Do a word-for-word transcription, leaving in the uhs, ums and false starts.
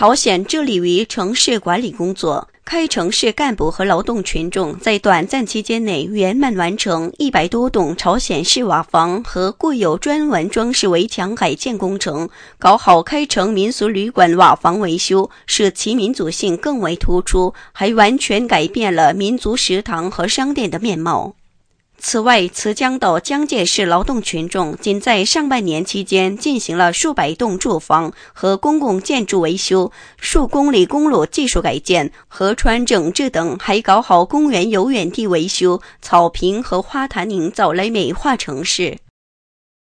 朝鲜致力于城市管理工作，开城市干部和劳动群众在短暂期间内圆满完成一百多栋朝鲜式瓦房和固有砖纹装饰围墙改建工程，搞好开城民俗旅馆瓦房维修，使其民族性更为突出，还完全改变了民族食堂和商店的面貌。此外，慈江道江界市劳动群众仅在上半年期间进行了数百栋住房和公共建筑维修、数公里公路技术改建、河川整治等，还搞好公园游园地维修、草坪和花坛营造，来美化城市。